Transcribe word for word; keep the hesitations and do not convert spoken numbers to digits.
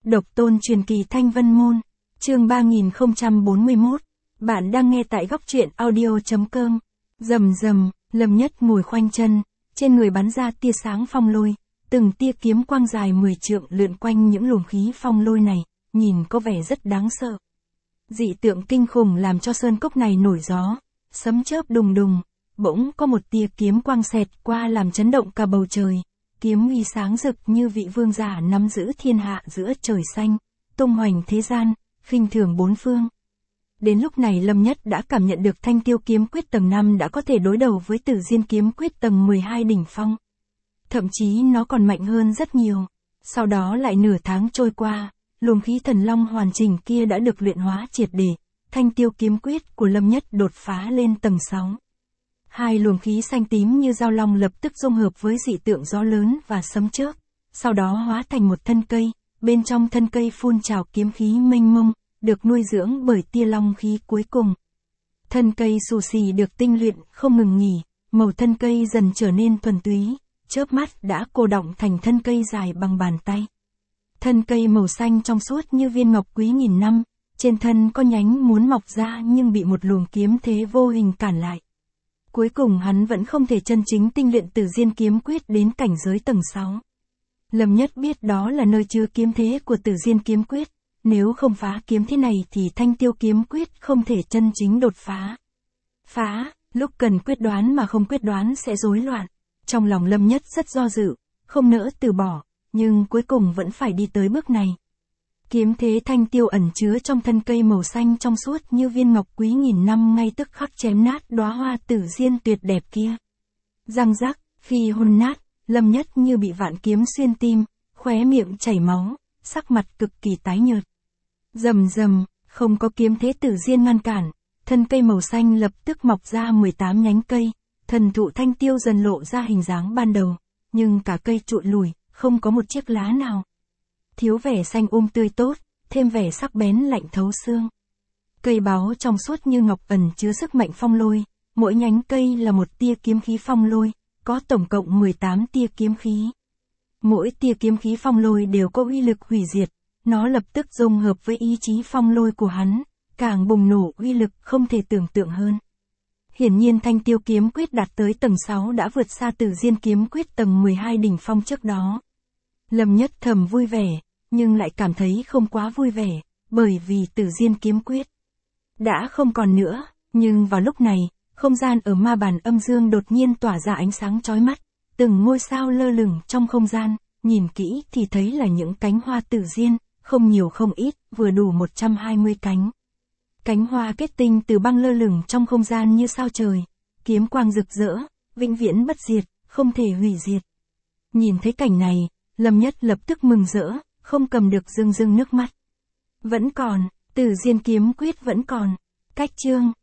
Độc tôn truyền kỳ Thanh Vân Môn, chương ba nghìn không trăm bốn mươi mốt, bạn đang nghe tại góc truyện audio.com. Rầm rầm, Lâm Nhất ngồi khoanh chân, trên người bắn ra tia sáng phong lôi, từng tia kiếm quang dài mười trượng lượn quanh những luồng khí phong lôi này, nhìn có vẻ rất đáng sợ. Dị tượng kinh khủng làm cho sơn cốc này nổi gió, sấm chớp đùng đùng, bỗng có một tia kiếm quang xẹt qua làm chấn động cả bầu trời. Kiếm uy sáng rực như vị vương giả nắm giữ thiên hạ giữa trời xanh, tung hoành thế gian, khinh thường bốn phương. Đến lúc này Lâm Nhất đã cảm nhận được Thanh Tiêu kiếm quyết tầng năm đã có thể đối đầu với Tử Diên kiếm quyết tầng mười hai đỉnh phong. Thậm chí nó còn mạnh hơn rất nhiều. Sau đó lại nửa tháng trôi qua, luồng khí thần long hoàn chỉnh kia đã được luyện hóa triệt để, Thanh Tiêu kiếm quyết của Lâm Nhất đột phá lên tầng sáu. Hai luồng khí xanh tím như dao long lập tức dung hợp với dị tượng gió lớn và sấm chớp, sau đó hóa thành một thân cây, bên trong thân cây phun trào kiếm khí mênh mông, được nuôi dưỡng bởi tia long khí cuối cùng. Thân cây xù xì được tinh luyện không ngừng nghỉ, màu thân cây dần trở nên thuần túy, chớp mắt đã cô đọng thành thân cây dài bằng bàn tay. Thân cây màu xanh trong suốt như viên ngọc quý nghìn năm, trên thân có nhánh muốn mọc ra nhưng bị một luồng kiếm thế vô hình cản lại. Cuối cùng hắn vẫn không thể chân chính tinh luyện Tử Diên kiếm quyết đến cảnh giới tầng sáu. Lâm Nhất biết đó là nơi chứa kiếm thế của Tử Diên kiếm quyết, nếu không phá kiếm thế này thì Thanh Tiêu kiếm quyết không thể chân chính đột phá. Phá, lúc cần quyết đoán mà không quyết đoán sẽ rối loạn. Trong lòng Lâm Nhất rất do dự, không nỡ từ bỏ, nhưng cuối cùng vẫn phải đi tới bước này. Kiếm thế Thanh Tiêu ẩn chứa trong thân cây màu xanh trong suốt như viên ngọc quý nghìn năm ngay tức khắc chém nát đóa hoa Tử Diên tuyệt đẹp kia. Răng rắc, khi hôn nát, Lâm Nhất như bị vạn kiếm xuyên tim, khóe miệng chảy máu, sắc mặt cực kỳ tái nhợt. Rầm rầm, không có kiếm thế Tử Diên ngăn cản, thân cây màu xanh lập tức mọc ra mười tám nhánh cây, thần thụ Thanh Tiêu dần lộ ra hình dáng ban đầu, nhưng cả cây trụi lùi, không có một chiếc lá nào. Thiếu vẻ xanh um tươi tốt, thêm vẻ sắc bén lạnh thấu xương. Cây báu trong suốt như ngọc ẩn chứa sức mạnh phong lôi, mỗi nhánh cây là một tia kiếm khí phong lôi, có tổng cộng mười tám tia kiếm khí. Mỗi tia kiếm khí phong lôi đều có uy lực hủy diệt, nó lập tức dung hợp với ý chí phong lôi của hắn, càng bùng nổ uy lực không thể tưởng tượng hơn. Hiển nhiên Thanh Tiêu kiếm quyết đạt tới tầng sáu đã vượt xa Tử Diên kiếm quyết tầng mười hai đỉnh phong trước đó. Lâm Nhất thầm vui vẻ, nhưng lại cảm thấy không quá vui vẻ, bởi vì Tử Diên kiếm quyết đã không còn nữa, nhưng vào lúc này, không gian ở ma bàn âm dương đột nhiên tỏa ra ánh sáng chói mắt, từng ngôi sao lơ lửng trong không gian, nhìn kỹ thì thấy là những cánh hoa Tử Diên, không nhiều không ít, vừa đủ một trăm hai mươi cánh. Cánh hoa kết tinh từ băng lơ lửng trong không gian như sao trời, kiếm quang rực rỡ, vĩnh viễn bất diệt, không thể hủy diệt. Nhìn thấy cảnh này, Lâm Nhất lập tức mừng rỡ, không cầm được rưng rưng nước mắt. Vẫn còn, Tử Diên kiếm quyết vẫn còn. Cách chương